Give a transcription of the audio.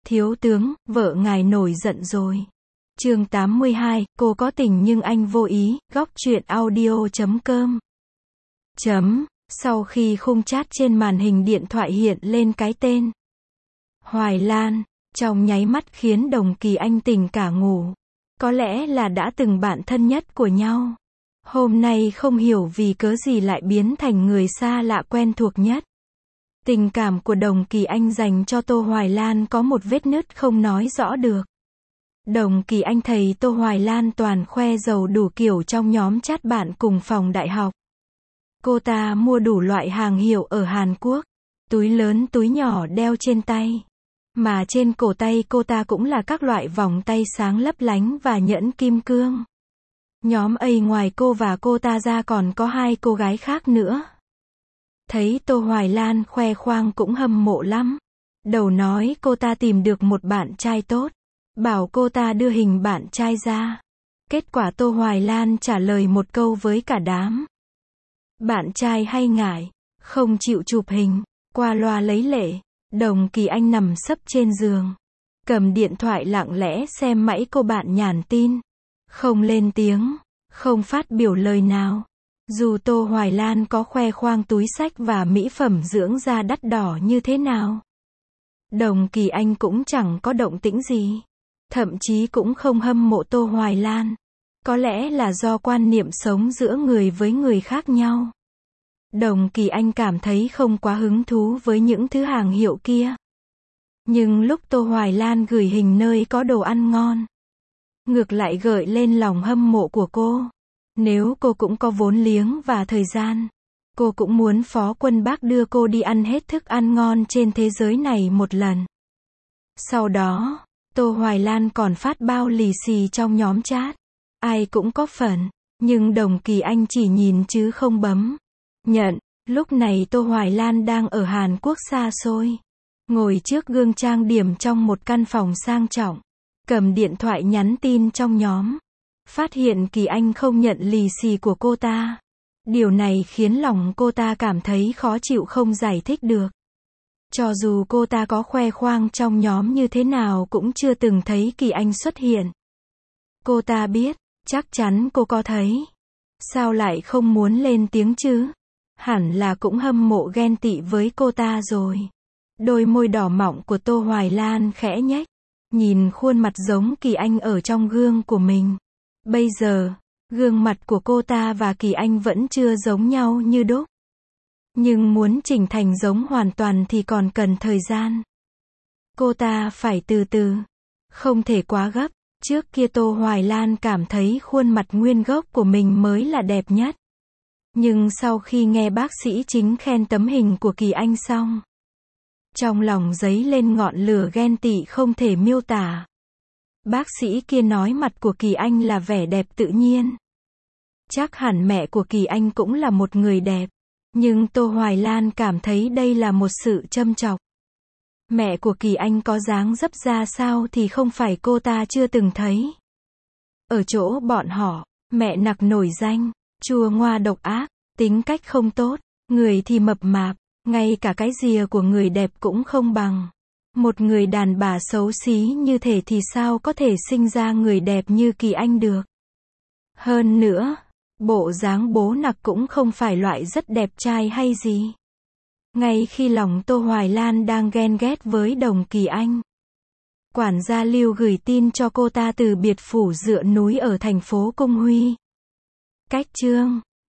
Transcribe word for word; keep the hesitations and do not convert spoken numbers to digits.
Thiếu tướng, vợ ngài nổi giận rồi. Chương tám mươi hai, cô có tình nhưng anh vô ý, góc truyện audio chấm com. Chấm, sau khi khung chat trên màn hình điện thoại hiện lên cái tên Hoài Lan, trong nháy mắt khiến Đồng Kỳ Anh tỉnh cả ngủ. Có lẽ là đã từng bạn thân nhất của nhau. Hôm nay không hiểu vì cớ gì lại biến thành người xa lạ quen thuộc nhất. Tình cảm của Đồng Kỳ Anh dành cho Tô Hoài Lan có một vết nứt không nói rõ được. Đồng Kỳ Anh thấy Tô Hoài Lan toàn khoe giàu đủ kiểu trong nhóm chat bạn cùng phòng đại học. Cô ta mua đủ loại hàng hiệu ở Hàn Quốc, túi lớn túi nhỏ đeo trên tay. Mà trên cổ tay cô ta cũng là các loại vòng tay sáng lấp lánh và nhẫn kim cương. Nhóm A ngoài cô và cô ta ra còn có hai cô gái khác nữa. Thấy Tô Hoài Lan khoe khoang cũng hâm mộ lắm. Đầu nói cô ta tìm được một bạn trai tốt. Bảo cô ta đưa hình bạn trai ra. Kết quả Tô Hoài Lan trả lời một câu với cả đám. Bạn trai hay ngại, không chịu chụp hình, qua loa lấy lệ. Đồng Kỳ Anh nằm sấp trên giường. Cầm điện thoại lặng lẽ xem mãi cô bạn nhắn tin. Không lên tiếng, không phát biểu lời nào. Dù Tô Hoài Lan có khoe khoang túi xách và mỹ phẩm dưỡng da đắt đỏ như thế nào. Đồng Kỳ Anh cũng chẳng có động tĩnh gì. Thậm chí cũng không hâm mộ Tô Hoài Lan. Có lẽ là do quan niệm sống giữa người với người khác nhau. Đồng Kỳ Anh cảm thấy không quá hứng thú với những thứ hàng hiệu kia. Nhưng lúc Tô Hoài Lan gửi hình nơi có đồ ăn ngon, ngược lại gợi lên lòng hâm mộ của cô. Nếu cô cũng có vốn liếng và thời gian, cô cũng muốn Phó Quân Bác đưa cô đi ăn hết thức ăn ngon trên thế giới này một lần. Sau đó, Tô Hoài Lan còn phát bao lì xì trong nhóm chat. Ai cũng có phần, nhưng Đồng Kỳ Anh chỉ nhìn chứ không bấm nhận. Lúc này Tô Hoài Lan đang ở Hàn Quốc xa xôi, ngồi trước gương trang điểm trong một căn phòng sang trọng, cầm điện thoại nhắn tin trong nhóm. Phát hiện Kỳ Anh không nhận lì xì của cô ta. Điều này khiến lòng cô ta cảm thấy khó chịu không giải thích được. Cho dù cô ta có khoe khoang trong nhóm như thế nào cũng chưa từng thấy Kỳ Anh xuất hiện. Cô ta biết, chắc chắn cô có thấy. Sao lại không muốn lên tiếng chứ? Hẳn là cũng hâm mộ ghen tị với cô ta rồi. Đôi môi đỏ mọng của Tô Hoài Lan khẽ nhếch. Nhìn khuôn mặt giống Kỳ Anh ở trong gương của mình. Bây giờ, gương mặt của cô ta và Kỳ Anh vẫn chưa giống nhau như đúc. Nhưng muốn chỉnh thành giống hoàn toàn thì còn cần thời gian. Cô ta phải từ từ, không thể quá gấp. Trước kia Tô Hoài Lan cảm thấy khuôn mặt nguyên gốc của mình mới là đẹp nhất. Nhưng sau khi nghe bác sĩ chính khen tấm hình của Kỳ Anh xong, trong lòng dấy lên ngọn lửa ghen tị không thể miêu tả. Bác sĩ kia nói mặt của Kỳ Anh là vẻ đẹp tự nhiên. Chắc hẳn mẹ của Kỳ Anh cũng là một người đẹp. Nhưng Tô Hoài Lan cảm thấy đây là một sự châm chọc. Mẹ của Kỳ Anh có dáng dấp ra sao thì không phải cô ta chưa từng thấy. Ở chỗ bọn họ, mẹ nặc nổi danh, chua ngoa độc ác, tính cách không tốt, người thì mập mạp, ngay cả cái rìa của người đẹp cũng không bằng. Một người đàn bà xấu xí như thế thì sao có thể sinh ra người đẹp như Kỳ Anh được. Hơn nữa, bộ dáng bố nặc cũng không phải loại rất đẹp trai hay gì. Ngay khi lòng Tô Hoài Lan đang ghen ghét với Đồng Kỳ Anh, quản gia Lưu gửi tin cho cô ta từ biệt phủ dựa núi ở thành phố Cung Huy. Cách chương